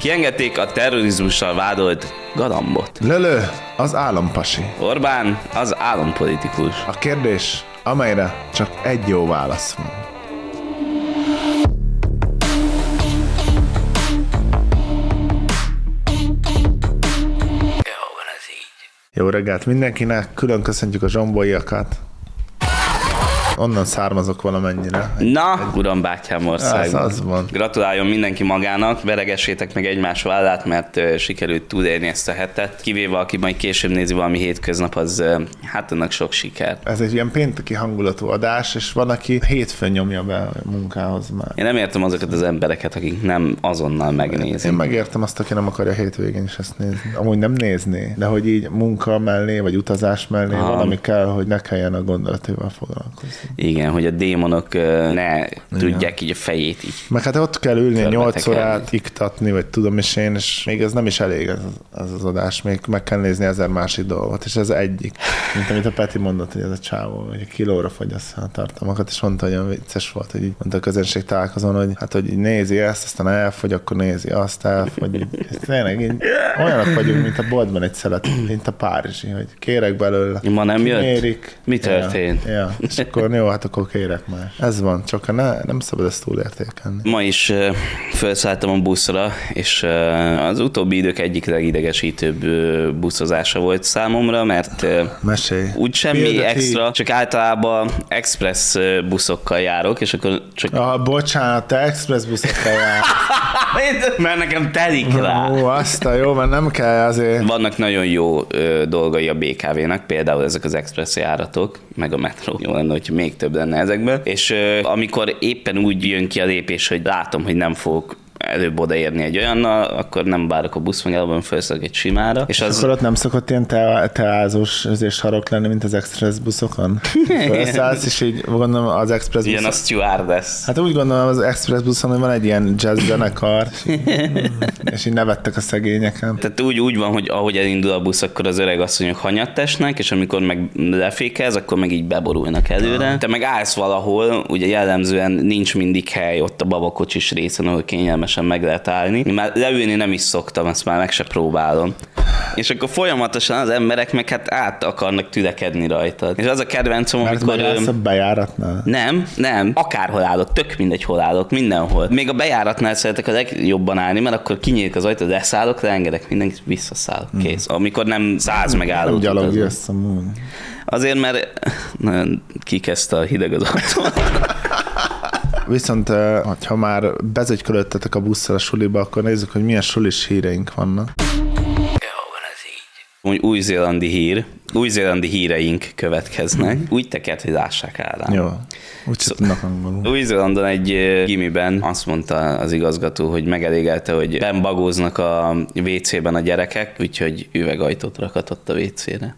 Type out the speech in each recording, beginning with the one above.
Kiengedték a terrorizmussal vádolt Galambot. Lölő az állampasi. Orbán az állampolitikus. A kérdés, amelyre csak egy jó válasz van. Jó reggelt mindenkinek, külön köszöntjük a zsombolyakat. Onnan származok valamennyire. Na, uram bátyám országban. Az van. Gratuláljon mindenki magának, veregessétek meg egymás vállát, mert sikerült túlélni ezt a hetet. Kivéve, aki majd később nézi valami hétköznap, az hát annak sok siker. Ez egy ilyen pénteki hangulatú adás, és van, aki hétfőn nyomja be a munkához már. Én nem értem azokat az embereket, akik nem azonnal megnézik. Én megértem azt, aki nem akarja hétvégén is ezt nézni. Amúgy nem nézné, de hogy így munka mellé, vagy utazás mellé valami kell, hogy ne kelljen a gondolataival foglalkozni. Igen, hogy a démonok ne tudják így a fejét így. Meg hát ott kell ülni 8 órát, iktatni, vagy tudom is én, és még ez nem is elég ez az adás, még meg kell nézni 1000 másik dolgot, és ez egyik. Mint amit a Peti mondott, hogy ez a csávó, hogy kilóra fogyassza a tartalmakat, és mondta, hogy olyan vicces volt, hogy így mondta a közönség találkozón, hogy hát, hogy nézi ezt, aztán elfogy, akkor nézi azt, elfogy. És tényleg így olyanok vagyunk, mint a boltban egy szelet, mint a párizsi, hogy kérek belőle. Ma nem jött? Mérik. Mi történt? Ja. És akkor jó, hát akkor kérek már. Ez van, csak nem szabad ezt túlértékelni. Ma is felszálltam a buszra, és az utóbbi idők egyik legidegesítőbb buszozása volt számomra, mert mesélj. Úgy semmi extra, csak általában express buszokkal járok, és akkor csak... Bocsánat, te express buszokkal járok. Mert nekem telik rá. Ó, azt a jó, mert nem kell azért. Vannak nagyon jó dolgai a BKV-nak, például ezek az express járatok, meg a metró. Jó lenne, hogy még több lenne ezekből. És amikor éppen úgy jön ki a lépés, hogy látom, hogy nem fogok előbb odaérni egy olyannal, akkor nem várok a buszmegállóban, felszállok egy simára. És az... Akkor ott nem szokott ilyen teázós sarok lenni, mint az express buszokon? Felszállsz, és így gondolom az express buszon... Ilyen a stewardess. Hát úgy gondolom az express buszon, hogy van egy ilyen jazz zenekar, és így nevettek a szegényeken. Tehát úgy van, hogy ahogy elindul a busz, akkor az öreg asszonyok hanyatt esnek, és amikor meg lefékez, akkor meg így beborulnak előre. Te meg állsz valahol, ugye jellemzően nincs mindig hely ott a babakocsis részen, ahol kényelmes meg lehet állni. Én már leülni nem is szoktam, ezt már meg se próbálom. És akkor folyamatosan az emberek meg hát át akarnak tülekedni rajtad. És az a kedvencem, amikor... Mert állsz a bejáratnál? Nem. Akárhol állok, tök mindegy, hol állok, mindenhol. Még a bejáratnál szeretek a legjobban állni, mert akkor kinyílik az ajtó, leszállok, leengedek mindenkit, visszaszállok. Kész. Amikor nem 100 megállót. Nem gyalog jössz amúgy. Azért, mert nagyon kikezdte a hideg az ajtón. Viszont, ha már bezögykölöttetek a busszal a suliba, akkor nézzük, hogy milyen sulis híreink vannak. Új-zélandi híreink következnek. Úgy tekert, hogy lássák rá. Jó, úgy tudnak angolul. Új-Zélandon egy gimiben azt mondta az igazgató, hogy megelégelte, hogy benn bagóznak a WC-ben a gyerekek, úgyhogy üvegajtót rakatott a WC-re.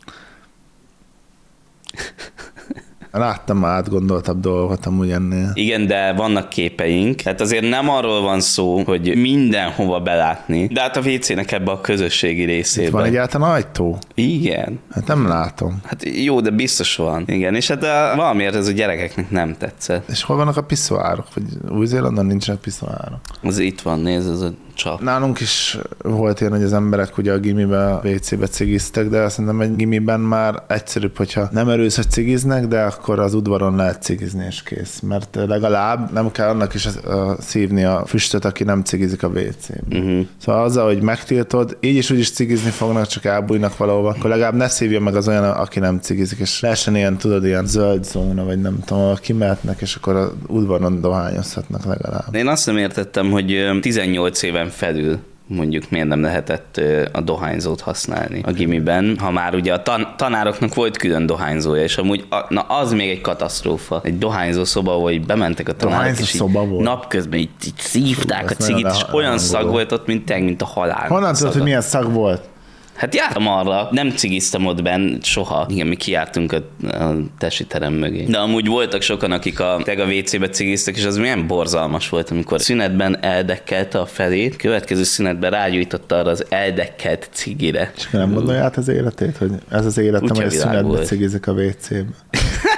Láttam már átgondoltabb dolgot amúgy ennél. Igen, de vannak képeink. Tehát azért nem arról van szó, hogy mindenhova belátni, de hát a WC-nek ebbe a közösségi részében. Itt van egyáltalán ajtó? Igen. Hát nem látom. Hát jó, de biztos van. Igen, és hát valamiért ez a gyerekeknek nem tetszett. És hol vannak a piszoárok? Vagy Új-Zélandon nincsenek piszoárok? Az itt van, nézd, ez a csap. Nálunk is volt ilyen, hogy az emberek ugye a gimiben, a WC-be cigiztek, de szerintem egy gimiben már egyszerűbb, hogyha nem örülsz, hogy cigiznek, de akkor az udvaron lehet cigizni és kész. Mert legalább nem kell annak is szívni a füstöt, aki nem cigizik a WC-ben. Uh-huh. Szóval azzal, hogy megtiltod, így is úgy is cigizni fognak, csak elbújnak valahova, akkor legalább ne szívja meg az olyan, aki nem cigizik, és lehessen ilyen, tudod, ilyen zöld zóna, vagy nem tudom, kimehetnek, és akkor az udvaron dohányozhatnak legalább. Én azt nem értettem, hogy 18 éven felül mondjuk miért nem lehetett a dohányzót használni a gimiben, ha már ugye a tanároknak volt külön dohányzója, és amúgy az még egy katasztrófa. Egy dohányzó szoba, hogy bementek a tanárok, és napközben így szívták a cigit, és olyan szag volt ott, mint a halál. Honnan tudod, hogy milyen szag volt? Hát jártam arra, nem cigiztem ott benn soha. Igen, mi kijártunk a tesi terem mögé. De amúgy voltak sokan, akik a WC-be cigiztek, és az milyen borzalmas volt, amikor szünetben eldekkelte a felét, következő szünetben rágyújtotta arra az eldekkelt cigire. És nem gondolja át az életét, hogy ez az életem, hogy a szünetben cigizik a WC-be?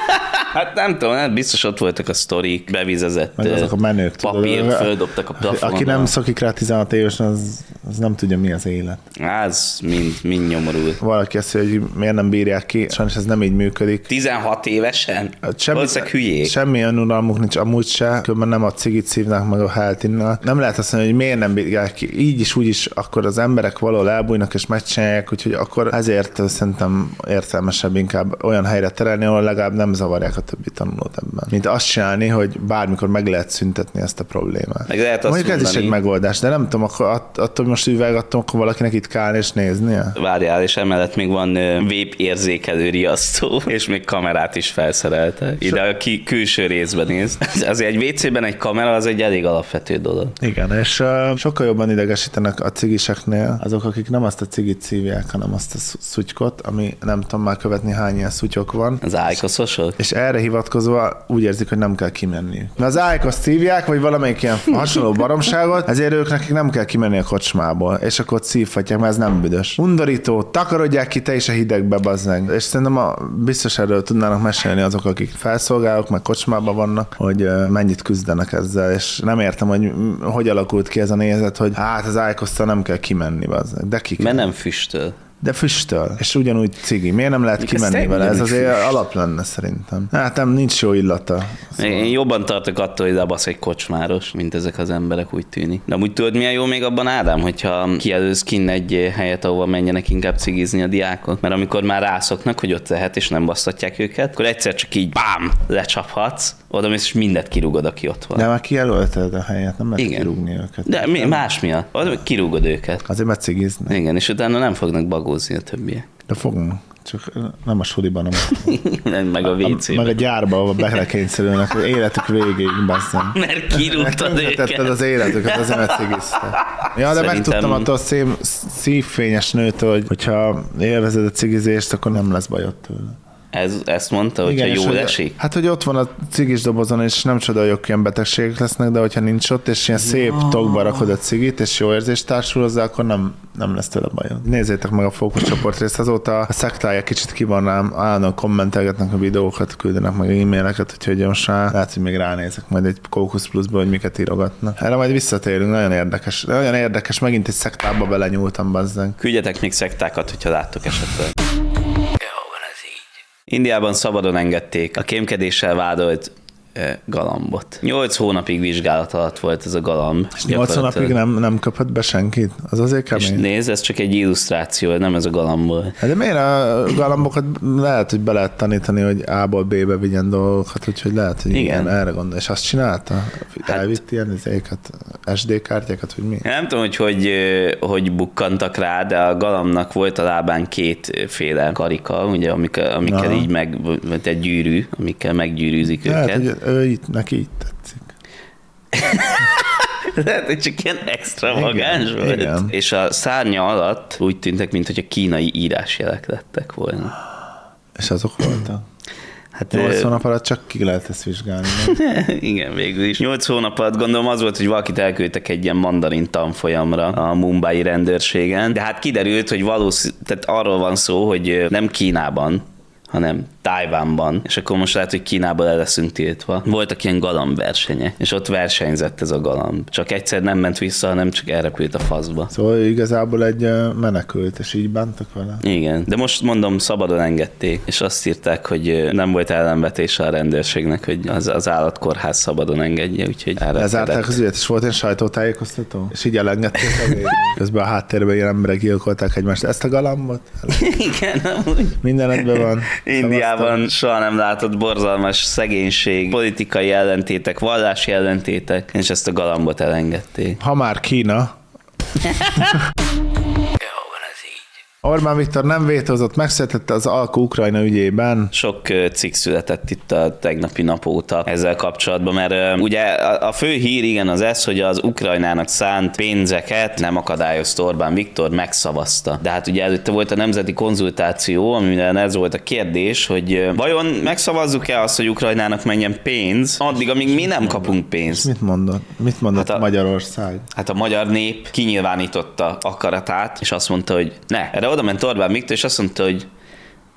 Hát nem tudom, hát biztos ott voltak a sztorik, bevizezett Meg azok a menők. papírt, földobtak a plafonra. Aki nem szokik rá 16 évesen, az nem tudja, mi az élet. Az mind nyomorult. Valaki azt mondja, hogy miért nem bírják ki, sajnos ez nem így működik. 16 évesen? Valószínűleg hülyék. Semmi önuralmuk nincs amúgy se, különben nem a cigit szívnak meg a heltinnal. Nem lehet azt mondani, hogy miért nem bírják ki. Így is, úgy is, akkor az emberek valahol elbújnak és megcsinálják, úgyhogy akkor ezért szerintem értelmesebb inkább olyan helyre terelni, ahol legalább nem zavarják a többi tanulót ebben. Mint azt csinálni, hogy bármikor meg lehet szüntetni ezt a problémát. Meg lehet azt mondjuk mondani, ez is egy megoldás, de nem tudom, akkor attól most üvegattam, akkor valakinek itt kell és néznie. Várjál, és emellett még van vép érzékelő riasztó, és még kamerát is felszereltek. Ide a külső részben néz. Azért egy WC-ben egy kamera az egy elég alapvető dolog. Igen, és sokkal jobban idegesítenek a cigiseknél azok, akik nem azt a cigit szívják, hanem azt a szutykot, ami nem tudom már követni hány ilyen szutyok van. Az ájkoszosok? És erre hivatkozva úgy érzik, hogy nem kell kimenni. Mert az ájkoszt szívják, vagy valamelyik ilyen hasonló baromságot, ezért ők nekik nem kell kimenni a kocsmából, és akkor ott szívhatják, mert ez nem büdös. Undorító, takarodják ki te is a hidegbe, bazzeg. És szerintem biztos erről tudnának mesélni azok, akik felszolgálók, meg kocsmában vannak, hogy mennyit küzdenek ezzel, és nem értem, hogy alakult ki ez a nézet, hogy hát az ájkosztal nem kell kimenni, bazzeg. De ki kell. Mert nem füstöl. De füstöl, és ugyanúgy cigi. Miért nem lehet kimenni vele? Ez azért alap lenne szerintem. Hát nem, nincs jó illata. Szóval. Én jobban tartok attól, hogy lebasz egy kocsmáros, mint ezek az emberek, úgy tűnik. De amúgy tudod, milyen jó még abban, Ádám, hogyha kijelölsz kinn egy helyet, ahova menjenek inkább cigizni a diákok, mert amikor már rászoknak, hogy ott lehet, és nem basztatják őket, akkor egyszer csak így bám, lecsaphatsz, oda mész, és mindet kirúgod, aki ott van. De már kijelölted a helyet, nem lehet kirúgni őket. De más miatt? Oda kirúgod őket. Azért mert cigiznek. Igen, és utána nem fognak bagózni a többiek. De fogunk. Csak nem a suliban, nem meg a WC-ben. Meg a gyárba, ahol belekényszerülnek, életük végéig, basszem. Mert kirúgtad őket. Az életüket, azért mert cigiztek. Ja, de megtudtam attól szívfényes nőtől, hogyha élvezed a cigizést, akkor nem lesz bajod tőle. Ezt mondta, hogyha jól esik? Hát, hogy ott van a cigis dobozon, és nem csoda, hogy ilyen betegségek lesznek, de hogyha nincs ott, és ilyen szép tokba rakod a cigit, és jó érzést társul hozzá, akkor nem lesz tőle bajod. Nézzétek meg a fókuszcsoport részt, azóta a szektája kicsit ki van rám, állandóan kommentelgetnek a videókat, küldenek meg e-maileket, úgyhogy most lehet, hogy még ránézek majd egy Fókusz Pluszból, hogy miket írogatnak. Erre majd visszatérünk, nagyon érdekes, megint egy szektába belenyúltam, bazzeg. Küldjetek még szektákat, hogyha láttok esetleg. Indiában szabadon engedték a kémkedéssel vádolt galambot. 8 hónapig vizsgálat alatt volt ez a galamb. És 8 hónapig nem kapott be senkit? Az azért kemény. És nézd, ez csak egy illusztráció, nem ez a galamb volt. De miért a galambokat lehet, hogy be lehet tanítani, hogy A-ból B-be vigyen dolgokat, úgyhogy lehet, hogy igen, erre gondol. És azt csinálta? Elvitt ilyen SD kártyákat, hogy mi? Nem tudom, hogy bukkantak rá, de a galambnak volt a lábán 2 féle karika, ugye, amikkel így vagy egy gyűrű, amikkel meggyűrűzik őket. Hogy neki így tetszik. Lehet, hogy csak ilyen extravagáns volt. Igen. És a szárnya alatt úgy tűntek, mintha kínai írásjelek lettek volna. És azok voltak? Hát 8 hónap alatt csak ki lehet ezt vizsgálni. Igen, végül is. 8 hónap alatt gondolom az volt, hogy valakit elküldtek egy ilyen mandarin tanfolyamra a mumbai rendőrségen, de hát kiderült, hogy tehát arról van szó, hogy nem Kínában, hanem Tajvánban, és akkor most lehet, hogy Kínában el leszünk tiltva. Voltak ilyen galambversenyek, és ott versenyzett ez a galamb. Csak egyszer nem ment vissza, hanem csak elrepült a faszba. Szóval igazából egy menekült, és így bántak vele? Igen, de most mondom, szabadon engedték, és azt írták, hogy nem volt ellenvetése a rendőrségnek, hogy az állatkórház szabadon engedje, úgyhogy lezárták az ügyet, és volt egy sajtótájékoztató, és így elengedték a végén. Közben a háttérben ilyen emberek gyilkolták egymást. Ezt a galambot? Igen, amúgy. Minden egyben van. Indiában soha nem látott borzalmas szegénység, politikai ellentétek, vallási ellentétek, és ezt a galambot elengedték. Ha már Kína. Orbán Viktor nem vétózott, megszületett az alkú Ukrajna ügyében. Sok cikk született itt a tegnapi nap óta ezzel kapcsolatban, mert ugye a fő hír igen az ez, hogy az Ukrajnának szánt pénzeket nem akadályozta Orbán Viktor, megszavazta. De hát ugye előtte volt a nemzeti konzultáció, amiben ez volt a kérdés, hogy vajon megszavazzuk-e azt, hogy Ukrajnának menjen pénz, addig, amíg mi nem kapunk pénzt. Mit mondott hát Magyarország? Hát a magyar nép kinyilvánította akaratát, és azt mondta, hogy ne. Erre oda ment Orbán Viktor, és azt mondta, hogy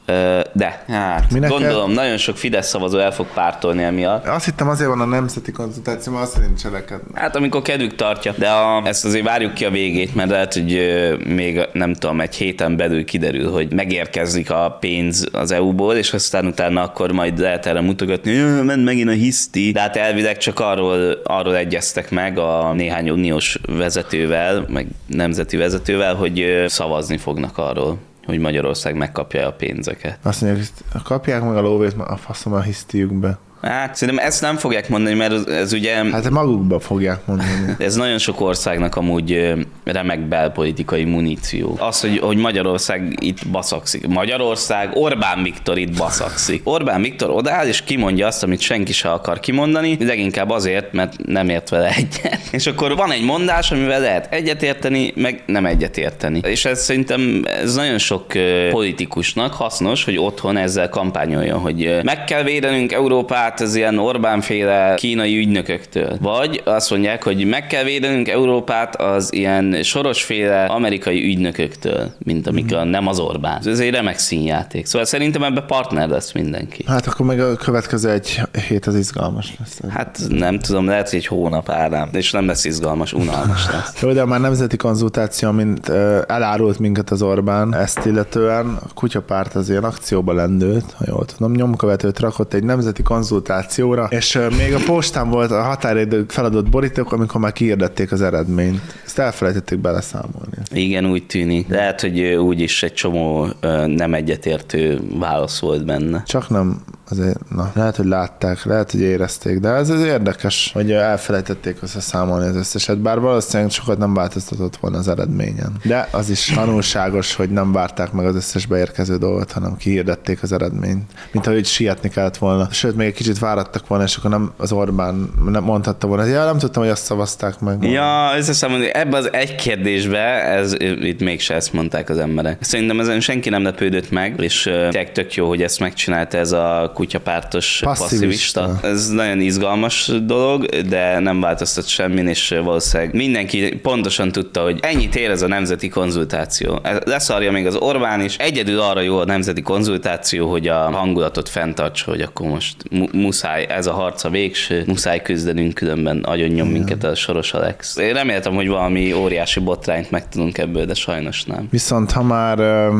De, hát gondolom, nagyon sok Fidesz szavazó el fog pártolni emiatt. Azt hittem azért van a nemzeti konzultáció, mert azt szerint cselekednek. Hát amikor kedvük tartja, de ezt azért várjuk ki a végét, mert lehet, hogy még nem tudom, egy héten belül kiderül, hogy megérkezik a pénz az EU-ból, és aztán utána akkor majd lehet erre mutogatni, hogy ment megint a hiszti. De hát elvileg csak arról egyeztek meg a néhány uniós vezetővel, meg nemzeti vezetővel, hogy szavazni fognak arról, hogy Magyarország megkapja a pénzeket. Azt mondják, hogy kapják meg a lóvét, a faszom a hisztiükbe. Hát szerintem ezt nem fogják mondani, mert ez ugye... Hát magukba fogják mondani. Ez nagyon sok országnak amúgy remek belpolitikai muníció. Az, hogy Magyarország itt baszakszik. Magyarország, Orbán Viktor itt baszakszik. Orbán Viktor odáll és kimondja azt, amit senki se akar kimondani, leginkább azért, mert nem ért vele egyet. És akkor van egy mondás, amivel lehet egyetérteni, meg nem egyetérteni. És ez szerintem ez nagyon sok politikusnak hasznos, hogy otthon ezzel kampányoljon, hogy meg kell védenünk Európát az ilyen Orbán-féle kínai ügynököktől. Vagy azt mondják, hogy meg kell védenünk Európát az ilyen Soros-féle amerikai ügynököktől, mint amik nem az Orbán. Ez egy remek színjáték. Szóval szerintem ebben partner lesz mindenki. Hát akkor meg a következő egy hét az izgalmas lesz. Hát nem tudom, lehet, hogy egy hónap árám, és nem lesz izgalmas, unalmas lesz. Jó, de már nemzeti konzultáció, mint elárult minket az Orbán, ezt illetően a kutyapárt az ilyen akcióba lendült, ha jól tudom, nyomkövetőt rakott egy nemzeti konzultációra, és még a postán volt a határidők feladott borítók, amikor már kiirdették az eredményt. Ezt elfelejtették beleszámolni. Igen, úgy tűnik. Lehet, hogy úgyis egy csomó nem egyetértő válasz volt benne. Csak nem, azért, lehet, hogy látták, lehet, hogy érezték, de ez érdekes, hogy elfelejtették összeszámolni az összeset, bár valószínűleg sokat nem változtatott volna az eredményen. De az is tanulságos, hogy nem várták meg az összes beérkező dolgot, hanem kihirdették az eredményt. Mint ahogy sietni kellett volna. Sőt, még egy kicsit várattak volna, és akkor nem az Orbán nem mondhatta volna, hogy nem tudtam, hogy azt szavazták meg. Ja, összeszámolni, ebbe az egy kérdésbe, itt mégse ezt mondták az emberek. Szerintem ezen senki nem lepődött meg, és tök jó, hogy ezt megcsinálta ez a kutyapártos passzivista. Ez nagyon izgalmas dolog, de nem változtat semmin, és valószínűleg mindenki pontosan tudta, hogy ennyit ér ez a nemzeti konzultáció. Leszarja még az Orbán is. Egyedül arra jó a nemzeti konzultáció, hogy a hangulatot fenntartsa, hogy akkor most muszáj, ez a harc a végső, muszáj küzdenünk, különben agyonnyom minket a Soros Alex. Én reméltem, hogy valami óriási botrányt megtudunk ebből, de sajnos nem. Viszont ha már...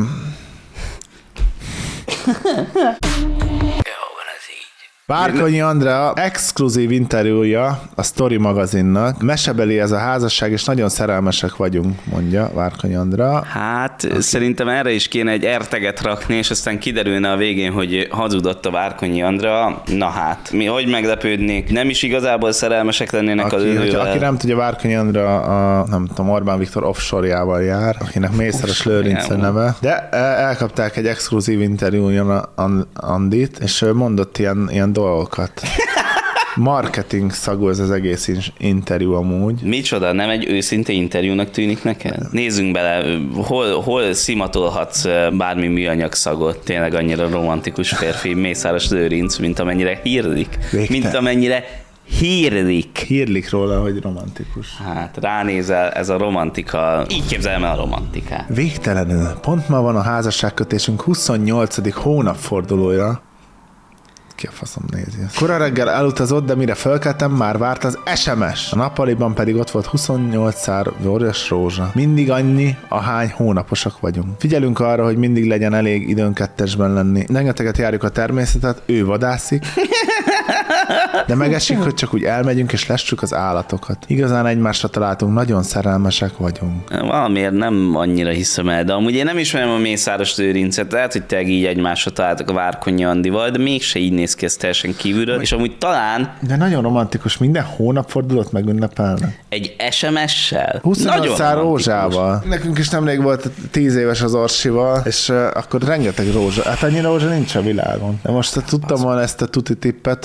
Várkonyi Andrea exkluzív interjúja a Story magazinnak. Mesebeli ez a házasság, és nagyon szerelmesek vagyunk, mondja Várkonyi Andrea. Hát szerintem erre is kéne egy erteget rakni, és aztán kiderülne a végén, hogy hazudott a Várkonyi Andrea. Na hát, mi hogy meglepődnék? Nem is igazából szerelmesek lennének az ővel. Aki nem tudja, Várkonyi Andrea a nem tudom, Orbán Viktor offshore-jával jár, akinek Mészáros Lőrinc a neve. De elkapták egy exkluzív interjújon Andit, és mondott ilyen dolgokat. Marketing szagú ez az egész interjú amúgy. Micsoda, nem egy őszinte interjúnak tűnik neked? Nézzünk bele, hol szimatolhatsz bármi műanyag szagot, tényleg annyira romantikus férfi, Mészáros Lőrinc, mint amennyire hírlik. Mint amennyire hírlik. Hírlik róla, hogy romantikus. Hát ránézel, ez a romantika, így képzelem el a romantikát. Végtelenül. Pont ma van a házasságkötésünk 28. hónapfordulója. Ki a faszom nézi ezt. Kora reggel elutazott, de mire fölkeltem, már várt az SMS. A nappaliban pedig ott volt 28 szár vörös rózsa. Mindig annyi, ahány hónaposak vagyunk. Figyelünk arra, hogy mindig legyen elég időn kettesben lenni. Rengeteget járjuk a természetet, ő vadászik, de megesik, hogy csak úgy elmegyünk és lessük az állatokat. Igazán egymásra találtunk, nagyon szerelmesek vagyunk. Valamiért nem annyira hiszem el, de amúgy én nem ismerem a Mészáros Lőrincet, lehet, hogy te így egymásra találtak a Várkonyi Andival, de mégse így néz ki ez teljesen kívülről, és amúgy talán... De nagyon romantikus, minden hónapfordulót megünnepelnek. Egy SMS-sel? 28 szár rózsával. Nekünk is nemrég volt 10 éves az Orsival, és akkor rengeteg rózsa. Hát annyi rózsa nincs a világon. De most tudtam volna ezt a tuti tippet, hogy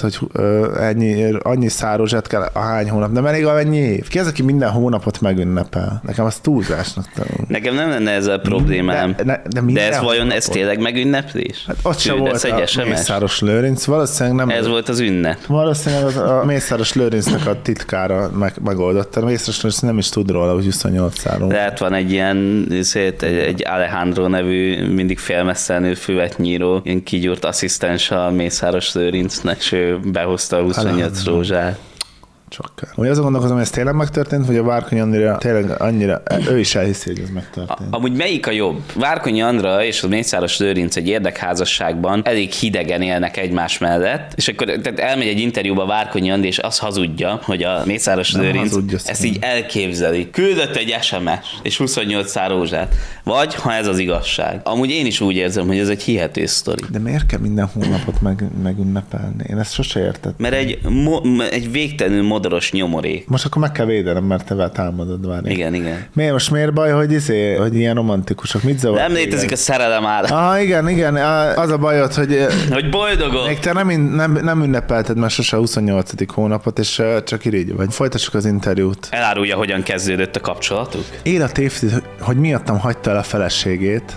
annyi szározsát kell ahány hónap, nem elég amennyi év. Ki az, aki minden hónapot megünnepel? Nekem az túlzásnak tanul. Nekem nem lenne ezzel problémám. De ez vajon ez tényleg megünneplés? Hát ott sem volt egy a SMS? Mészáros Lőrinc, valószínűleg nem. Ez volt az ünnep. Valószínűleg a Mészáros Lőrincnek a titkára megoldotta. A Mészáros Lőrinc nem is tud róla, hogy 28 szárunk. Lehet van egy ilyen, egy Alejandro nevű, mindig félmesszelnő füvetnyíró, ilyen kigyúrt asszisztens a Mészáros Lőrincnek, és ő behozta a 28 rózsát. Csak kell. Úgy azon gondolkozom, hogy ez tényleg megtörtént, vagy a Várkonyi Andrea tényleg annyira, ő is elhiszi, hogy ez megtörtént. Amúgy melyik a jobb? Várkonyi Andra és a Mészáros Lőrinc egy érdekházasságban elég hidegen élnek egymás mellett, és akkor tehát elmegy egy interjúba Várkonyi Andra, és azt hazudja, hogy a Mészáros Lőrinc ezt így elképzeli. Küldött egy SMS és 28 szár rózsát. Vagy, ha ez az igazság. Amúgy én is úgy érzem, hogy ez egy hihető sztori. De miért kell minden hónapot megünnepelni? Én ezt sose értettem. Mert egy végtelenül modoros nyomorék. Most akkor meg kell védenem, mert te támadod, várj. Igen. Miért baj, hogy ilyen romantikusok? Mit zavar? Nem létezik a szerelem áll. Igen. Az a bajod, hogy boldogok. Még te nem ünnepelted már sose a 28. hónapot, és csak irigy vagy. Folytassuk az interjút. Elárulja, hogyan kezdődött a kapcsolatuk? Élet évtized, hogy miattam hagyta el a feleségét.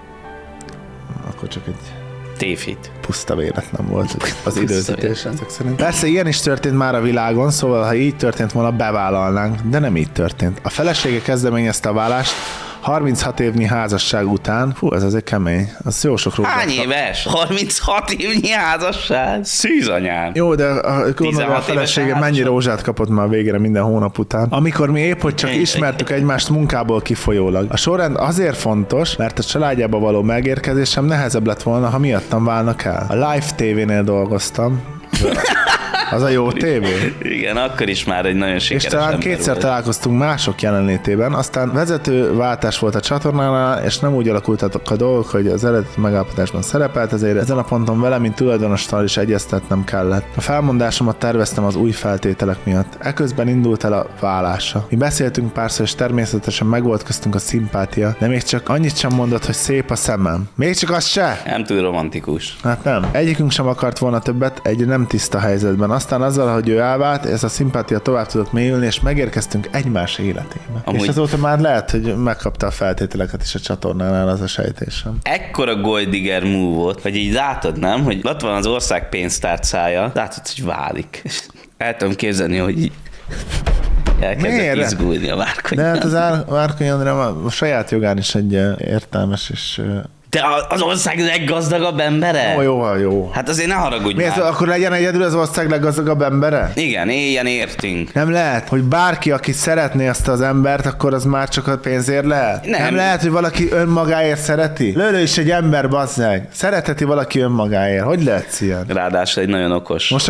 Akkor csak egy tévhit. Puszta véletlen volt az időzítés ezek szerint. Persze ilyen is történt már a világon, szóval ha így történt volna, bevállalnánk, de nem így történt. A felesége kezdeményezte a vállást 36 évnyi házasság után. Fú, ez azért kemény. Az jó sok rózsát. Hány éves? 36 évnyi házasság? Szűz anyám. Jó, de a felesége mennyi rózsát kapott már végre minden hónap után. Amikor mi épp, hogy csak ismertük egymást munkából kifolyólag. A sorrend azért fontos, mert a családjába való megérkezésem nehezebb lett volna, ha miattam válnak el. A Live TV-nél dolgoztam. Az a jó tévé. Igen, akkor is már egy nagyon sikeres. És talán kétszer találkoztunk mások jelenlétében, aztán vezetőváltás volt a csatornánál, és nem úgy alakultak a dolgok, hogy az eredeti megállapodásban szerepelt, ezért ezen a ponton vele, mint tulajdonossal is egyeztetnem kellett. A felmondásomat terveztem az új feltételek miatt. Eközben indult el a vállása. Mi beszéltünk párszor, és természetesen megvolt köztünk a szimpátia, de még csak annyit sem mondott, hogy szép a szemem. Még csak az se? Nem túl romantikus. Hát nem. Egyikünk sem akart volna többet egy nem tiszta helyzetben. Aztán azzal, hogy ő elvált, ez a szimpátia tovább tudott mélyülni, és megérkeztünk egymás életébe. Amúgy... És azóta már lehet, hogy megkapta a feltételeket is a csatornánál, az a sejtésem. Ekkora gold digger move volt, hogy így látod, nem? Hogy ott van az ország pénztárcája, látod, hogy válik. És el tudom képzelni, hogy így elkezdett izgulni a Várkonyi. De hát az Várkonyi Andrea a saját jogán is egy értelmes és... Te az ország leggazdagabb embere? Jó. Hát azért ne haragudj már. Akkor legyen egyedül az ország leggazdagabb embere? Igen, éljen értünk. Nem lehet, hogy bárki, aki szeretné azt az embert, akkor az már csak a pénzért lehet? Nem lehet, hogy valaki önmagáért szereti? Lőlő is egy ember, bazzeg. Szeretheti valaki önmagáért. Hogy lehetsz ilyen? Ráadásul egy nagyon okos. Most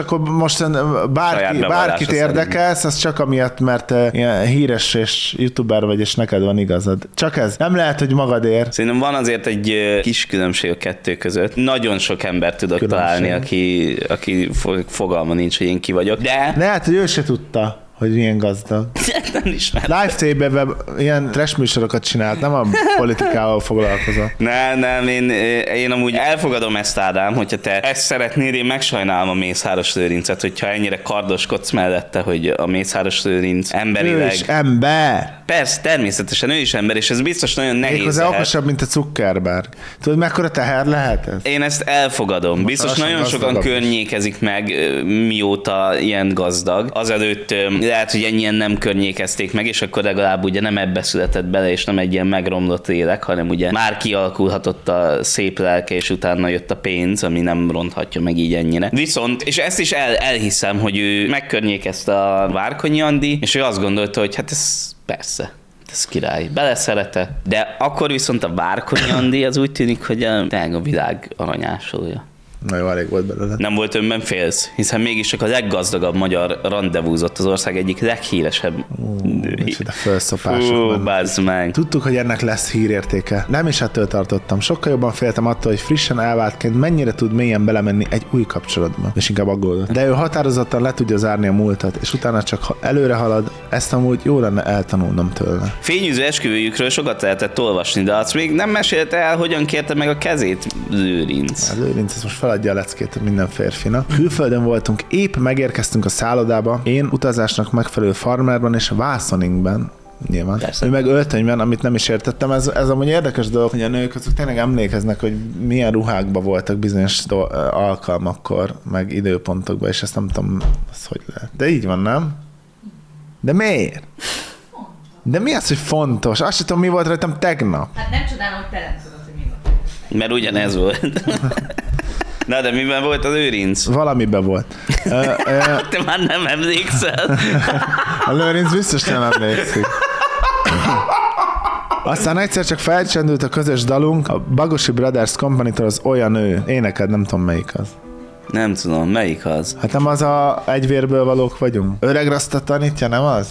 bárkit érdekelsz, az csak amiatt, mert ilyen híres és youtuber vagy, és neked van igazad. Csak ez. Nem lehet, hogy magadért. Szerintem van azért egy kis különbség a kettő között. Nagyon sok embert tudok találni, aki fogalma nincs, hogy én ki vagyok. De... Lehet, hogy ő se tudta, hogy milyen gazdag. Nem ismerem. Live TV-ben ilyen trash műsorokat csinált, nem a politikával foglalkozom. Nem, én amúgy elfogadom ezt, Ádám, hogyha te ezt szeretnéd, én megsajnálom a Mészáros Lőrincet, hogyha ennyire kardoskodsz mellette, hogy a Mészáros Lőrinc emberileg... Ő is ember! Persze, természetesen ő is ember, és ez biztos nagyon nehéz. Méghozzá okosabb, mint a Zuckerberg. Tudod, mekkora teher lehet ez? Én ezt elfogadom. Most biztos nagyon sokan környékezik meg, mióta ilyen gazdag. Azelőtt lehet, hogy ennyien nem környékezték meg, és akkor legalább ugye nem ebbe született bele, és nem egy ilyen megromlott élek, hanem ugye már kialakulhatott a szép lelke, és utána jött a pénz, ami nem ronthatja meg így ennyire. Viszont, és ezt is elhiszem, hogy ő megkörnyékezte a Várkonyi Andi, és ő azt gondolta, hogy hát ez persze, ez király, beleszerete, de akkor viszont a Várkonyi Andi az úgy tűnik, hogy a világ aranyásolja. Na jó, elég volt belőle. Nem volt önben félsz, hiszen mégis csak a leggazdagabb magyar randevúzott az ország egyik leghíresebb női. De felszopások. Bázd meg. Tudtuk, hogy ennek lesz hírértéke. Nem is ettől tartottam. Sokkal jobban féltem attól, hogy frissen elváltként mennyire tud mélyen belemenni egy új kapcsolatba. És inkább aggódott. De ő határozottan le tudja zárni a múltat, és utána csak előre halad, ezt amúgy jó lenne eltanulnom tőle. Fényűző esküvőjükről sokat lehetett olvasni, de azt még nem mesélte el, hogyan kérte meg a kezét Lőrinc. Lőrinc, ezt most fel eladja a leckét minden férfinak. Külföldön voltunk, épp megérkeztünk a szállodába, én utazásnak megfelelő farmerban és vászoningben, nyilván. Persze. Ő meg öltönyben, amit nem is értettem. Ez amúgy érdekes dolog, hogy a nők azok tényleg emlékeznek, hogy milyen ruhákban voltak bizonyos alkalmakkor, meg időpontokban, és ezt nem tudom, az hogy lehet. De így van, nem? De miért? De mi az, hogy fontos? Azt sem tudom, mi volt rajtam tegnap. Hát nem csodálom, hogy te nem tudod, hogy mi volt. Mert ugyanez volt. Na, de miben volt az őrinc? Valamiben volt. Te már nem emlékszel? A Lőrinc biztos nem emlékszik. Aztán egyszer csak felcsendült a közös dalunk, a Bagosi Brothers Company-től az Olyan ő. Éneked, nem tudom melyik az. Nem tudom, melyik az? Hát nem az a Egy vérből valók vagyunk? Öreg Rasta tanítja, nem az?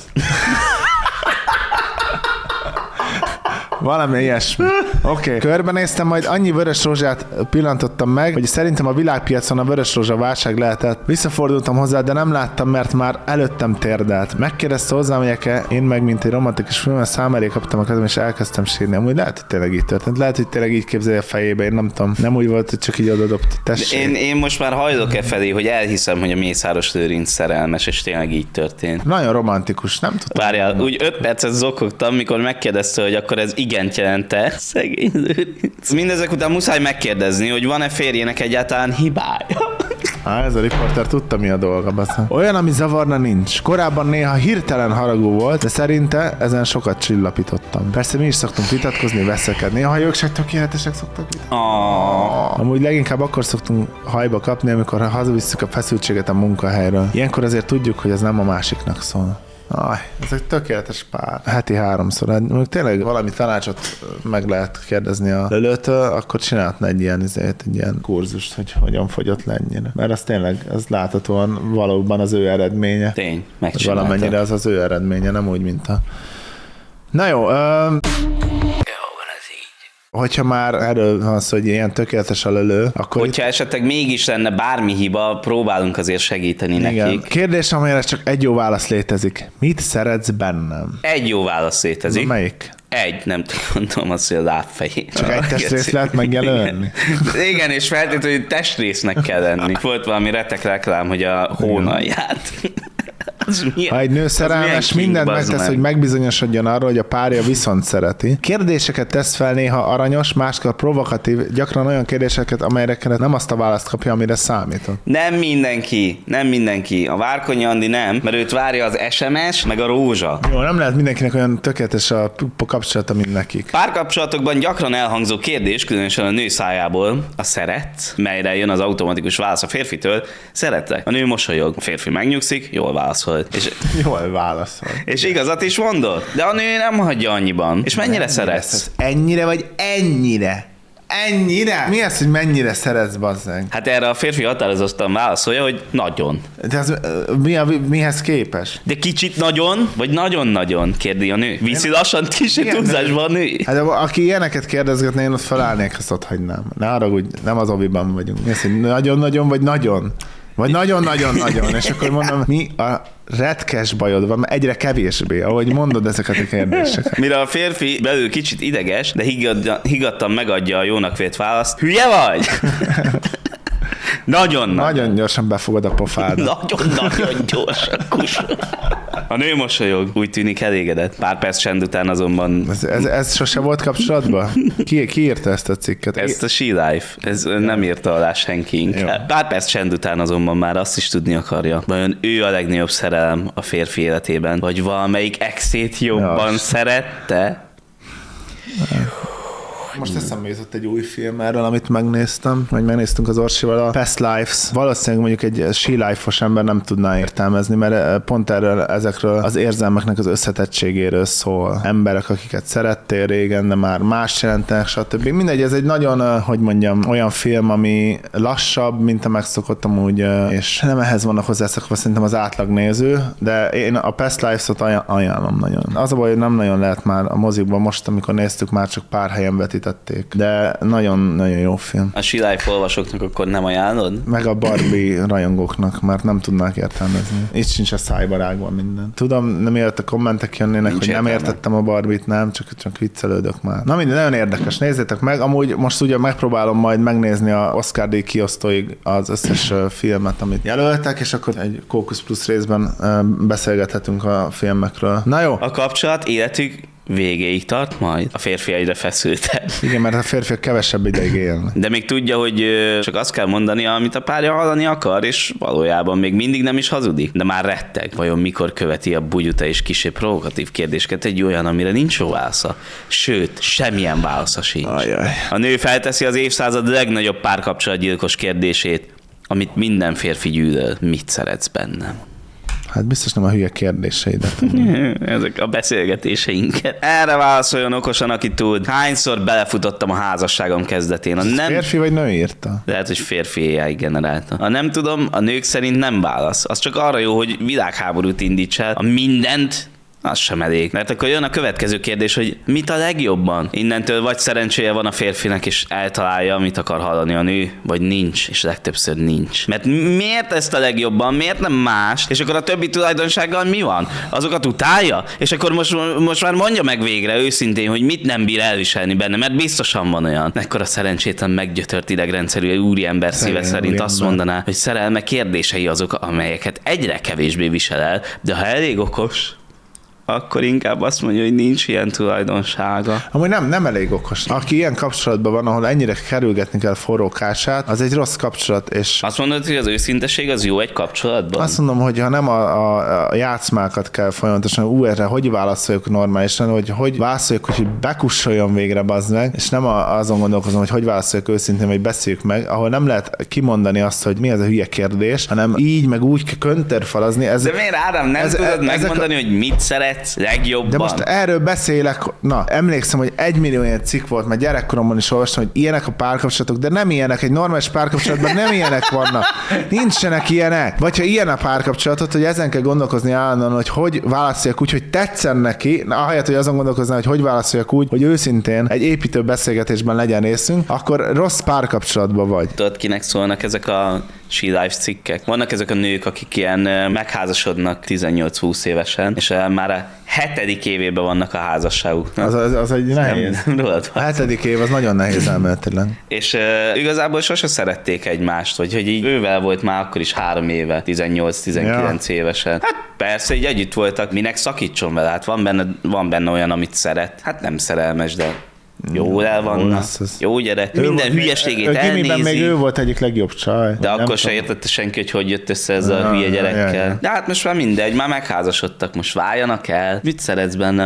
Valami ilyesmi. Oké. Körbenéztem, majd annyi vörös rózsát pillantottam meg, hogy szerintem a világpiacon a vörös rózsa válság lehetett. Visszafordultam hozzá, de nem láttam, mert már előttem térdelt. Megkérdezte hozzám, hogy én meg, mint egy romantikus filmen szám elé kaptam a kezem, és elkezdtem sírni. Amúgy lehet, hogy tényleg így történt. Lehet, hogy tényleg így képzelje a fejébe, én nem tudom. Nem úgy volt, hogy csak így odadobt. Én most már hajlok felé, hogy elhiszem, hogy a Mészáros Lőrinc szerelmes, és tényleg így történt. Nagyon romantikus, nem tudtam. Várjál, úgy 5 percet zokogtam, mikor megkérdezte, hogy akkor ez igent jelente. Szegény Lőrinc. Mindezek után muszáj megkérdezni, hogy van-e férjének egyáltalán hibája. Ez a riporter tudta, mi a dolga, bassza. Olyan, ami zavarna, nincs. Korábban néha hirtelen haragú volt, de szerinte ezen sokat csillapítottam. Persze mi is szoktunk vitatkozni, veszekedni. Ha ők se tökéletesek szoktak vitatkozni. Amúgy leginkább akkor szoktunk hajba kapni, amikor hazavisszük a feszültséget a munkahelyről. Ilyenkor azért tudjuk, hogy ez nem a másiknak szól. Ez egy tökéletes pár. Heti 3-szor. Mondjuk tényleg valami tanácsot meg lehet kérdezni a lölőtől, akkor csinálhatna egy ilyen kurzust, hogy hogyan fogyott le ennyire. Mert az tényleg, az láthatóan valóban az ő eredménye. Tény, megcsinálta. Valamennyire az ő eredménye, nem úgy, mint a... Na jó, hogyha már erről van szó, hogy ilyen tökéletes a lölő, akkor... Hogyha esetleg mégis lenne bármi hiba, próbálunk azért segíteni nekik. Kérdés, amelyre csak egy jó válasz létezik. Mit szeretsz bennem? Egy jó válasz létezik. Na, melyik? Nem tudom, azt, hogy a lábfejét. Csak egy testrész lehet megjelölni? Igen, és feltétlenül, hogy testrésznek kell lenni. Volt valami retek reklám, hogy a hónalját. Ha egy nő szerelmes, mindent megtesz, hogy megbizonyosodjon arról, hogy a párja viszont szereti. Kérdéseket tesz fel néha aranyos, máskor provokatív, gyakran olyan kérdéseket, amelyekre nem azt a választ kapja, amire számított. Nem mindenki. A Várkonyi Andi nem, mert őt várja az SMS, meg a rózsa. Jó, nem lehet mindenkinek olyan tökéletes a kapcsolata, mint nekik. Párkapcsolatokban gyakran elhangzó kérdés, különösen a nő szájából, a szeret, melyre jön az automatikus válasz a férfitől, szeretlek. A nő mosolyog, a férfi megnyugszik, jól válaszol. Jól válaszol. És igazat is mondod, de a nő nem hagyja annyiban. És mennyire szeretsz? Ennyire vagy ennyire? Ennyire? Mi az, hogy mennyire szeretsz, bazzeg? Hát erre a férfi határozottan válaszolja, hogy nagyon. De az mihez képes? De kicsit nagyon, vagy nagyon-nagyon, kérdi a nő. Viszi lassan kicsit túlzásban a nő. Hát aki ilyeneket kérdezgetne, én ott felállnék, azt ott hagynám. Ne haragudj, nem az oviban vagyunk. Mi az, hogy nagyon-nagyon, vagy nagyon? Vagy nagyon-nagyon-nagyon, és akkor mondom, mi a retkes bajod van, mert egyre kevésbé, ahogy mondod ezeket a kérdéseket. Mire a férfi belül kicsit ideges, de higgadtan megadja a jónak vélt választ. Hülye vagy? Nagyon gyorsan befogad a pofád. Nagyon gyorsan, A nő mosolyog, úgy tűnik elégedett. Pár perc csend után azonban... Ez sose volt kapcsolatban? Ki írta ezt a cikket? Ezt a She Life. Ez nem írta alá senki inkább. Jó. Pár perc csend után azonban már azt is tudni akarja. Vajon ő a legnagyobb szerelem a férfi életében? Vagy valamelyik exét jobban szerette? Most eszembe jutott egy új film erről, amit megnéztem, vagy megnéztünk az Orsival, a Past Lives. Valószínűleg mondjuk egy She Life-os ember nem tudná értelmezni, mert pont ezekről az érzelmeknek az összetettségéről szól. Emberek, akiket szerettél régen, de már más jelentenek, stb. Mindegy, ez egy nagyon, hogy mondjam, olyan film, ami lassabb, mint a megszokottam úgy, és nem ehhez vannak hozzászokva szerintem az átlagnéző, de én a Past Lives-ot ajánlom nagyon. Az a baj, hogy nem nagyon lehet már a mozikban most, amikor néztük, már csak pár helyen vetít elveszítették, de nagyon-nagyon jó film. A She Life olvasóknak akkor nem ajánlod? Meg a Barbie rajongóknak, mert nem tudnák értelmezni. Itt sincs a szájbarágban minden. Tudom, nem miért a kommentek jönnének, Nincs hogy nem értelme. értettem a Barbie-t, nem, csak viccelődök már. Na minden, nagyon érdekes, nézzétek meg. Amúgy most ugye megpróbálom majd megnézni a Oscar-díj kiosztóig az összes filmet, amit jelöltek, és akkor egy Focus Plus részben beszélgethetünk a filmekről. Na jó. A kapcsolat életük végéig tart majd? A férfi egyre feszültebb. Igen, mert a férfiak kevesebb ideig élnek. De még tudja, hogy csak azt kell mondani, amit a párja hallani akar, és valójában még mindig nem is hazudik. De már retteg. Vajon mikor követi a bugyuta és kisé provokatív kérdésket egy olyan, amire nincs jó válasza? Sőt, semmilyen válasza sincs. Ajaj. A nő felteszi az évszázad legnagyobb párkapcsolatgyilkos kérdését, amit minden férfi gyűlöl. Mit szeretsz bennem? Hát biztos nem a hülye kérdéseidet. Ezek a beszélgetéseinket. Erre válaszoljon okosan, aki tud. Hányszor belefutottam a házasságom kezdetén? A nem... Férfi vagy nő írta? Lehet, hogy férfi AI generálta. Ha nem tudom, a nők szerint nem válasz. Az csak arra jó, hogy világháborút indíts el. A mindent, az sem elég. Mert akkor jön a következő kérdés, hogy mit a legjobban? Innentől vagy szerencséje van a férfinek, és eltalálja, amit akar hallani a nő, vagy nincs, és legtöbbször nincs. Mert miért ezt a legjobban, miért nem más? És akkor a többi tulajdonsággal mi van? Azokat utálja? És akkor most már mondja meg végre őszintén, hogy mit nem bír elviselni benne, mert biztosan van olyan. Ekkor a szerencsétlen meggyötört idegrendszerű úriember szíve szerint azt mondaná, hogy szerelme kérdései azok, amelyeket egyre kevésbé visel el, de ha elég okos, akkor inkább azt mondja, hogy nincs ilyen tulajdonsága. Amúgy nem elég okos. Aki ilyen kapcsolatban van, ahol ennyire kerülgetni kell forrókását, az egy rossz kapcsolat, és Azt mondod, hogy az őszinteség az jó egy kapcsolatban? azt mondom, hogy ha nem a játszmákat kell folyamatosan, erre hogy válaszoljuk normálisan, hogy válaszoljuk, hogy bekussoljon végre, bazd meg, és nem azon gondolkozom, hogy válaszoljuk őszintén, vagy beszéljük meg, ahol nem lehet kimondani azt, hogy mi ez a hülye kérdés, hanem így, meg úgy köntörfalazni. De miért, Ádám, nem tudod megmondani, hogy mit szeretsz legjobban? De most erről beszélek, emlékszem, hogy 1 millió ilyen cikk volt, mert gyerekkoromban is olvastam, hogy ilyenek a párkapcsolatok, de nem ilyenek, egy normális párkapcsolatban nem ilyenek vannak. Nincsenek ilyenek. Vagy ha ilyen a párkapcsolatot, hogy ezen kell gondolkozni állandóan, hogy válaszoljak úgy, hogy tetszen neki, ahelyett, hogy azon gondolkozni, hogy válaszoljak úgy, hogy őszintén egy építő beszélgetésben legyen részünk, akkor rossz párkapcsolatban vagy. Tudod, kinek szólnak ezek a She Life cikkek? Vannak ezek a nők, akik ilyen megházasodnak 18-20 évesen, és már a 7. évében vannak a házasságuknak. Az egy nehéz. Nem rólad A van. 7. év az nagyon nehéz elméletileg. És igazából sose szerették egymást, vagy hogy így ővel volt már akkor is 3 éve, 18-19 évesen. Hát persze, így együtt voltak, minek szakítson vele, hát van benne olyan, amit szeret. Hát nem szerelmes, de jól el vannak, jó gyerek, minden hülyeségét elnézi. Még ő volt egyik legjobb csaj. De akkor se értette senki, hogy jött össze ezzel a hülye gyerekkel. De hát most már mindegy, már megházasodtak, most váljanak el. Mit szeretsz bennem?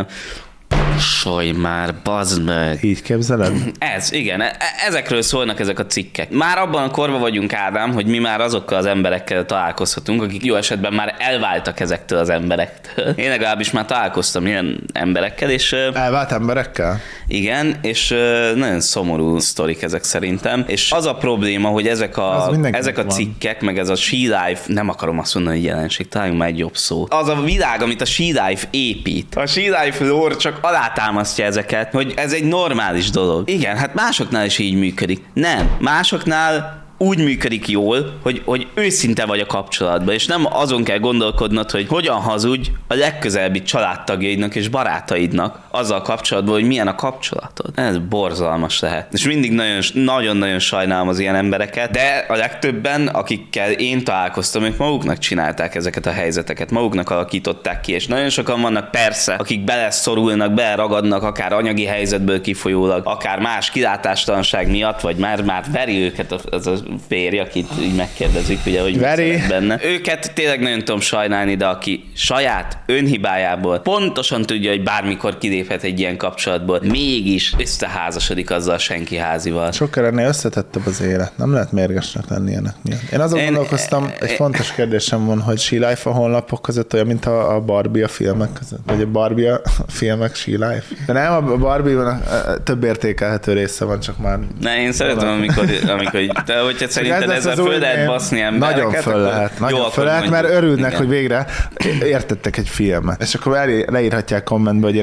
Solj már, bazd meg. Így képzeled? Ez, igen, ezekről szólnak ezek a cikkek. Már abban a korban vagyunk, Ádám, hogy mi már azokkal az emberekkel találkozhatunk, akik jó esetben már elváltak ezektől az emberektől. Én legalábbis már találkoztam ilyen emberekkel, és... Elvált emberekkel? Igen, és nagyon szomorú sztorik ezek szerintem. És az a probléma, hogy ezek a cikkek, meg ez a She Life, nem akarom azt mondani, hogy jelenség, találjunk már egy jobb szót. Az a világ, amit a She Life épít. A She Life lore csak alátámasztja ezeket, hogy ez egy normális dolog. Igen, hát másoknál is így működik. Nem, másoknál úgy működik jól, hogy őszinte vagy a kapcsolatban, és nem azon kell gondolkodnod, hogy hogyan hazudj a legközelebbi családtagjaidnak és barátaidnak azzal kapcsolatban, hogy milyen a kapcsolatod. Ez borzalmas lehet. És mindig nagyon-nagyon sajnálom az ilyen embereket, de a legtöbben, akikkel én találkoztam, ők maguknak csinálták ezeket a helyzeteket, maguknak alakították ki, és nagyon sokan vannak persze, akik beleszorulnak, beleragadnak, akár anyagi helyzetből kifolyólag, akár más kilátástalanság miatt, vagy már veri őket az a férj, akit így megkérdezik, ugye, hogy mit szeret benne. Őket tényleg nagyon tudom sajnálni, de aki saját önhibájából pontosan tudja, hogy bármikor kiléphet egy ilyen kapcsolatból, mégis összeházasodik azzal a senki házival. Sokkal ennél összetettebb az élet. Nem lehet mérgesnek lenni ilyenek miatt. Én azon gondolkoztam, egy fontos kérdésem van, hogy She Life a honlapok között olyan, mint a Barbie a filmek között. Vagy a Barbie a filmek She Life. De nem, a Barbie-ban több értékelhető része van, csak már... Ne, én szeretem, amikor de hogyha szerinted ezzel föl lehet baszni embereket. Nagyon föl lehet, mert örülnek, igen, hogy végre értettek egy filmet. És akkor leírhatják kommentbe, hogy én nem értettem.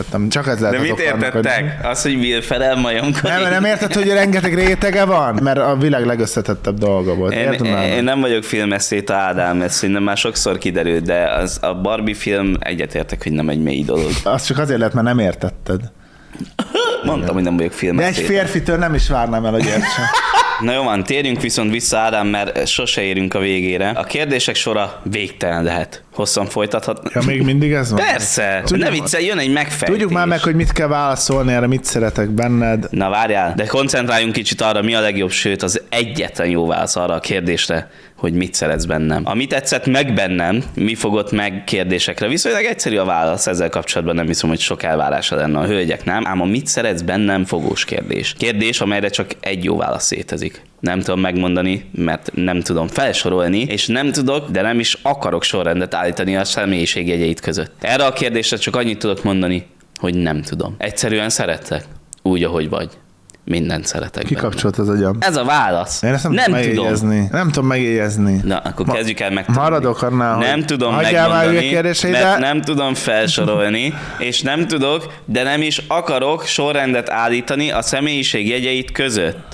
értettem. Csak ez lehet De az mit oka annak, értettek? Az, hogy Will Ferrell majomkodik? Nem érted, hogy rengeteg rétege van? Mert a világ legösszetettebb dolga volt. Én nem vagyok filmeszéta Ádám, ez szerintem már sokszor kiderült, de a Barbie film egyetértek, hogy nem egy mély dolog. Az csak azért lehet, mert nem értetted. Mondtam, hogy nem vagyok De filmeszéta. egy férfitől nem is várnám el, hogy értsen. Na jó van, térjünk viszont vissza, Ádám, mert sose érünk a végére. A kérdések sora végtelen lehet. Hosszan folytathat. Ja, még mindig ez van? Persze, ne viccelj, jön egy megfejtés. Tudjuk már meg, hogy mit kell válaszolni erre, mit szeretek benned. Na várjál, de koncentráljunk kicsit arra, mi a legjobb, sőt az egyetlen jó válasz arra a kérdésre, hogy mit szeretsz bennem. Ami tetszett meg bennem, mi fogott meg kérdésekre. Viszonylag egyszerű a válasz, ezzel kapcsolatban nem hiszem, hogy sok elvárása lenne a hölgyeknek, ám a mit szeretsz bennem fogós kérdés. Kérdés, amelyre csak egy jó válasz létezik. Nem tudom megmondani, mert nem tudom felsorolni, és nem tudok, de nem is akarok sorrendet állítani a személyiségjegyeit között. Erre a kérdésre csak annyit tudok mondani, hogy nem tudom. Egyszerűen szeretlek, úgy, ahogy vagy. Mindent szeretek. Kikapcsolt az agyam. Ez a válasz. Én ezt nem tudom. Nem tudom megjegyezni. Na, akkor kezdjük el megtanulni. Maradok annál, nem tudom megmondani, mert nem tudom felsorolni, és nem tudok, de nem is akarok sorrendet állítani a személyiség jegyeit között.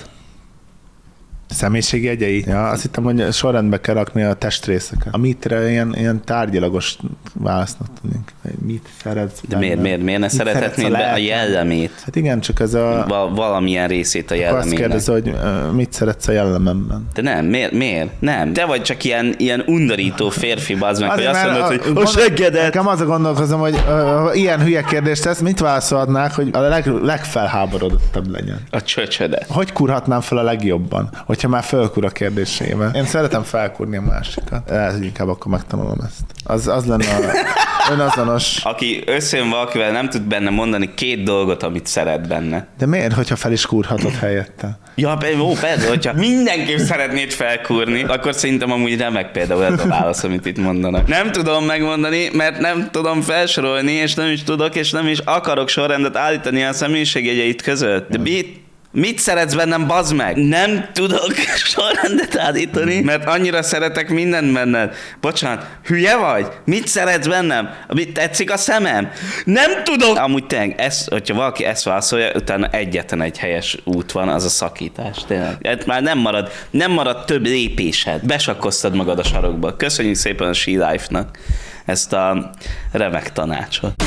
Személyiségjegyei? Ja, azt hittem, hogy sorrendbe kell rakni a testrészeket. A mitre ilyen tárgyalagos válasznak tudnénk. Mit szeretsz de miért ne szerethetnéd be a jellemét? Hát igen, csak ez a... valamilyen részét a jellemének. Azt kérdez, hogy mit szeretsz a jellememben. De nem, miért? Nem. Te vagy csak ilyen undorító férfi, bazd meg, hogy azt mondod, hogy a seggedet. Nekem az a gondolkozom, hogy ilyen hülye kérdést tesz, mit válaszolhatnák, hogy a legfelháborodottabb legyen. A csöcsödet. Hogy kurhatnám fel a legjobban, hogyha már fölkur a kérdésével? Én szeretem felkurni a másikat. Lehet, hogy inkább akkor megtanulom ezt. Az lenne önazonos. Aki összejön valakivel, nem tud benne mondani két dolgot, amit szeret benne. De miért, hogyha fel is kurhatod helyette? Ja, persze, hogyha mindenképp szeretnéd felkúrni, akkor szerintem amúgy remek például ez a válasz, amit itt mondanak. Nem tudom megmondani, mert nem tudom felsorolni, és nem is tudok, és nem is akarok sorrendet állítani a személyiségjegyeit között. De mit szeretsz bennem, bazd meg? Nem tudok sorrendet állítani, mert annyira szeretek mindent benned. Bocsánat, hülye vagy? Mit szeretsz bennem? Mit tetszik a szemem? Nem tudok! Amúgy tényleg, hogyha valaki ezt válaszolja, utána egyetlen egy helyes út van, az a szakítás. Tényleg. Már nem marad több lépésed. Besakkoztad magad a sarokba. Köszönjük szépen a She Life-nak ezt a remek tanácsot.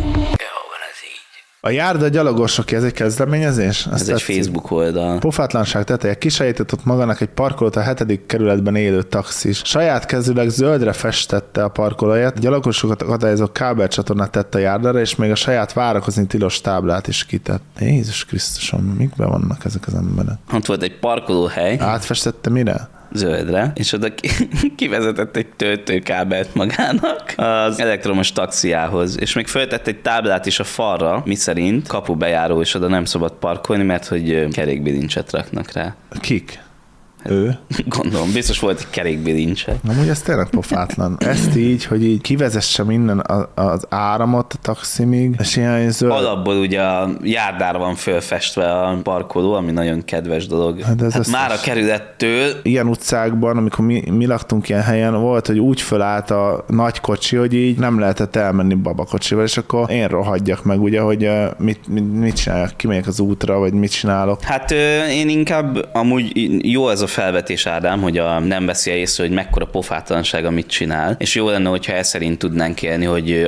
A járda gyalogosok, ez egy kezdeményezés? Ez egy Facebook oldal. Pofátlanság teteje. Kisajított magának egy parkolót a 7. kerületben élő taxis. Saját kezűleg zöldre festette a parkolóját, gyalogosokat akadályozó kábelcsatornát tett a járdára, és még a saját várakozni tilos táblát is kitett. Jézus Krisztusom, mikben vannak ezek az emberek? Ott volt egy parkolóhely. Átfestette mire? Zöldre, és oda kivezetett egy töltőkábelt magának az elektromos taxiához, és még föltett egy táblát is a falra, miszerint kapubejáró, és oda nem szabad parkolni, mert hogy kerékbilincset raknak rá. Kik? Ő? Gondolom, biztos volt egy kerékbilincse. Amúgy ez tényleg pofátlan. Ezt így, hogy így kivezesse minden az áramot a taximig, és ilyen zöld... Alapból ugye a járdára van fölfestve a parkoló, ami nagyon kedves dolog. Hát már a kerülettől... Ilyen utcákban, amikor mi laktunk ilyen helyen, volt, hogy úgy fölállt a nagy kocsi, hogy így nem lehetett elmenni babakocsival, és akkor én rohadjak meg, ugye, hogy mit csináljak, kimegyek az útra, vagy mit csinálok. Hát én inkább amúgy jó ez a felvetés, Ádám, hogy nem veszi észre, hogy mekkora pofátlanság, amit csinál, és jó lenne, hogyha ez szerint tudnánk élni, hogy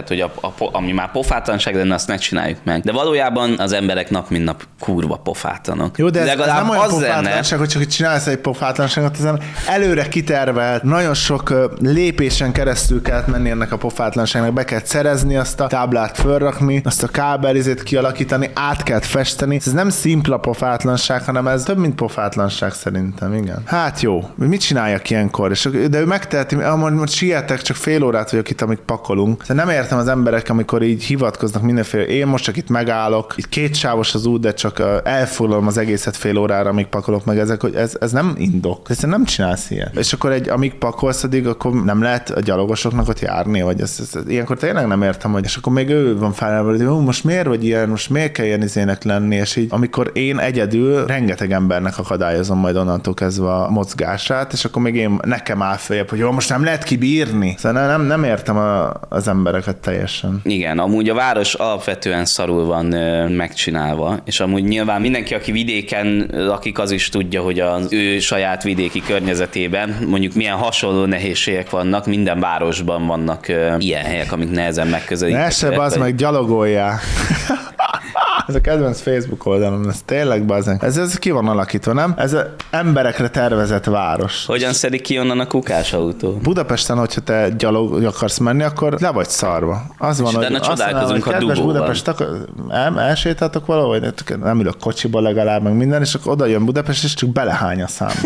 ami már pofátlanság lenne, azt ne csináljuk meg. De valójában az emberek nap mint nap kurva pofátlanok. Jó, de ez nem olyan pofátlanság, hogy csak csinálsz egy pofátlanságot, ezen előre kitervelt, nagyon sok lépésen keresztül kellett menni ennek a pofátlanságnak, be kellett szerezni azt a táblát, fölrakni, azt a kábelizét kialakítani, át kellett festeni. Ez nem szimpla pofátlanság, hanem ez több, mint pofátlanság szerint. Igen. Hát jó, mit csináljak ilyenkor? De ő megteheti, most sietek, csak fél órát vagyok itt, amíg pakolunk. Nem értem az emberek, amikor így hivatkoznak mindenféle, én most csak itt megállok, itt kétsávos az út, de csak elfoglalom az egészet fél órára, amíg pakolok meg ezek, hogy ez nem indok. Ezt nem csinálsz ilyen. És akkor amíg pakolsz addig, akkor nem lehet a gyalogosoknak ott járni, vagy ilyenkor tényleg nem értem, hogy és akkor még ő van felelve, hogy most miért vagy ilyen, most miért kell ilyen izének lenni, és így amikor én egyedül rengeteg embernek akadályozom majd onnan onnantól kezdve a mozgását, és akkor még nekem áll följebb, hogy jó, most nem lehet kibírni. Szóval nem értem az embereket teljesen. Igen, amúgy a város alapvetően szarul van megcsinálva, és amúgy nyilván mindenki, aki vidéken lakik, az is tudja, hogy az ő saját vidéki környezetében mondjuk milyen hasonló nehézségek vannak, minden városban vannak ilyen helyek, amik nehezen megközelíthetőek. Ne se bazd meg, gyalogoljál. Ez a kedvenc Facebook oldalon, ez tényleg bazen. Ez ki van alakítva, nem? Ez emberekre tervezett város. Hogyan szedik ki onnan a kukásautó? Budapesten, hogyha te gyalog akarsz menni, akkor le vagy szarva. Az van, hogy csodálkozunk a dugóban. Budapest, elsétáltok valahogy, nem ülök kocsiba legalább, meg minden, és akkor oda jön Budapest, és csak belehány a számba.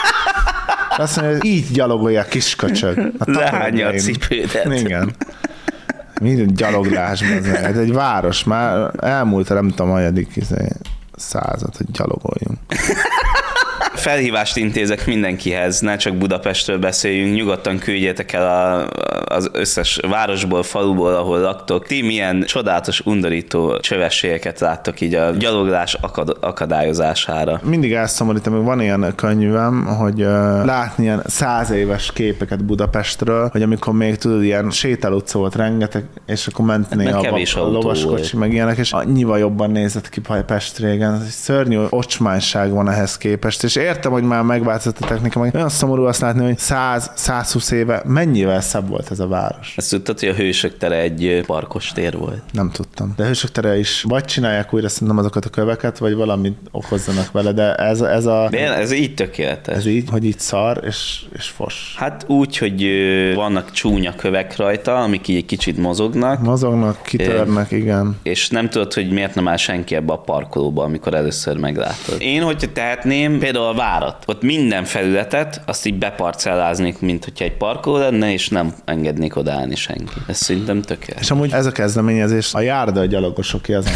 Azt mondja, hogy így gyalogolják, kisköcsög. Lehányja a cipődet. Igen. Minden gyaloglásban. Ez egy város, már elmúlt, nem tudom, hanyadik század, hogy gyalogoljunk. Felhívást intézek mindenkihez, ne csak Budapestről beszéljünk, nyugodtan küldjétek el az összes városból, faluból, ahol laktok. Ti milyen csodálatos, undorító csövességeket láttok így a gyaloglás akadályozására. Mindig elszomorítom, hogy van ilyen könyvem, hogy látni ilyen 100 éves képeket Budapestről, hogy amikor még tudod, ilyen sétálóutca volt rengeteg, és akkor mentné a lovaskocsi, meg ilyenek, és annyival jobban nézett ki Pest régen. Ez egy szörnyű ocsmányság van ehhez képest, és értem, hogy már megváltozott a technika, meg olyan szomorú azt látni, hogy 100-120 éve mennyivel szebb volt ez a város. Ezt tudtad, hogy a Hősök tere egy parkos tér volt? Nem tudtam. De a Hősök tere is vagy csinálják újra szerintem azokat a köveket, vagy valamit okozzanak vele, de ez így tökéletes. Ez így, hogy így szar és fos. Hát úgy, hogy vannak csúnya kövek rajta, amik így egy kicsit mozognak. Mozognak, kitörnek, igen. És nem tudod, hogy miért nem áll senki ebbe a parkolóba, amikor először meglátod. Én, hogyha tehetném, például a Várat, ott minden felületet azt így beparcelláznék, mint hogyha egy parkoló lenne, és nem engednék odaállni senki. Ez szerintem tökéletes. És amúgy ez a kezdeményezés a járda a gyalogosoké az.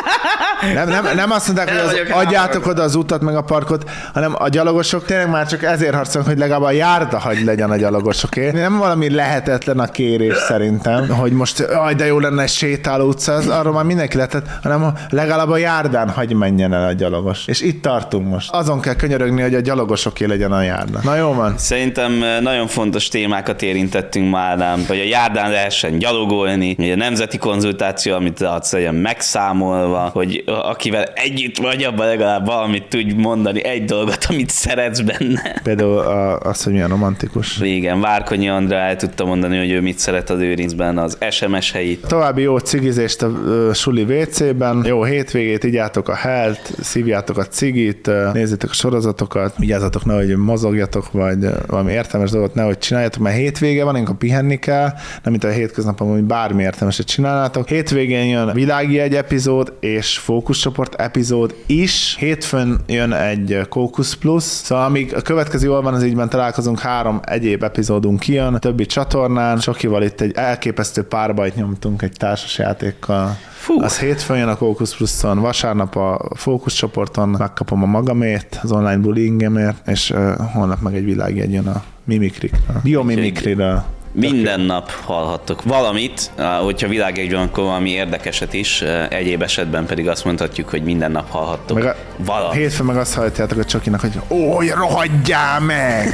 Nem azt mondták, hogy adjátok oda az utat meg a parkot, hanem a gyalogosok tényleg már csak ezért harcolnak, hogy legalább a járda hagy legyen a gyalogosoké. Nem valami lehetetlen a kérés szerintem, hogy most de jó lenne egy sétáló utca, az arról már mindenki lehetett, hanem legalább a járdán hagy menjen el a gyalogos. És itt tartunk most. Azon kell könyörögni, hogy a gyalogosoké legyen a járda. Na jó van. Szerintem nagyon fontos témákat érintettünk már, nem? Hogy a járdán lehessen gyalogolni, hogy a nemzeti konzultáció, amit adsz, legyen megszámolva, hogy akivel együtt vagy, abban legalább valamit tudj mondani, egy dolgot, amit szeretsz benne. Például az, hogy milyen romantikus. Igen, Várkonyi Andrá el tudta mondani, hogy ő mit szeret az Őrincben, az SMS helyit. További jó cigizést a suli WC-ben, jó hétvégét, igyátok a helt, szívjátok a cigit, nézzétek a sorozatokat, vigyázzatok, nehogy mozogjatok, vagy valami értelmes dolgot nehogy csináljatok, mert hétvége van, amikor pihenni kell, nem mint a hétköznapon, hogy bármi értelmeset csinálnátok. Hétvégén jön világjegy epizód és fókuszcsoport epizód is. Hétfőn jön egy Kókusz Plus, szóval amíg a következő jól van az ígyben találkozunk, 3 egyéb epizódunk kijön, többi csatornán, Csokival itt egy elképesztő párbajt nyomtunk egy társasjátékkal. Az hétfőn jön a Kókusz Pluszon, vasárnap a fókuszcsoporton megkapom a magamét, az online bullyingemért, és holnap meg egy világjegy jön a mimikrikről, biomimikriről. Minden nap hallhattok valamit, hogyha világegyben, akkor valami érdekeset is, egyéb esetben pedig azt mondhatjuk, hogy minden nap hallhattok valamit. Hétfőn meg azt hallhatjátok a Csokinak, hogy rohadjál meg!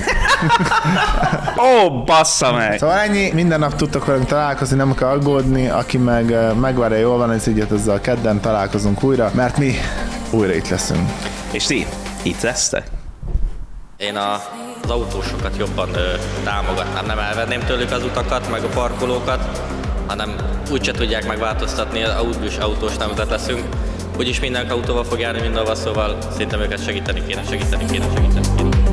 Bassza meg! Szóval ennyi, minden nap tudtok velünk találkozni, nem kell aggódni, aki meg megvárja jól van, ez ügyet, azzal kedden találkozunk újra, mert mi újra itt leszünk. És ti itt lesztek? Én az autósokat jobban támogatnám, nem elvenném tőlük az utakat, meg a parkolókat, hanem úgyse tudják megváltoztatni, úgyis autós nemzet leszünk. Úgyis minden autóval fog járni mindenhova, szóval szerintem őket segíteni kéne.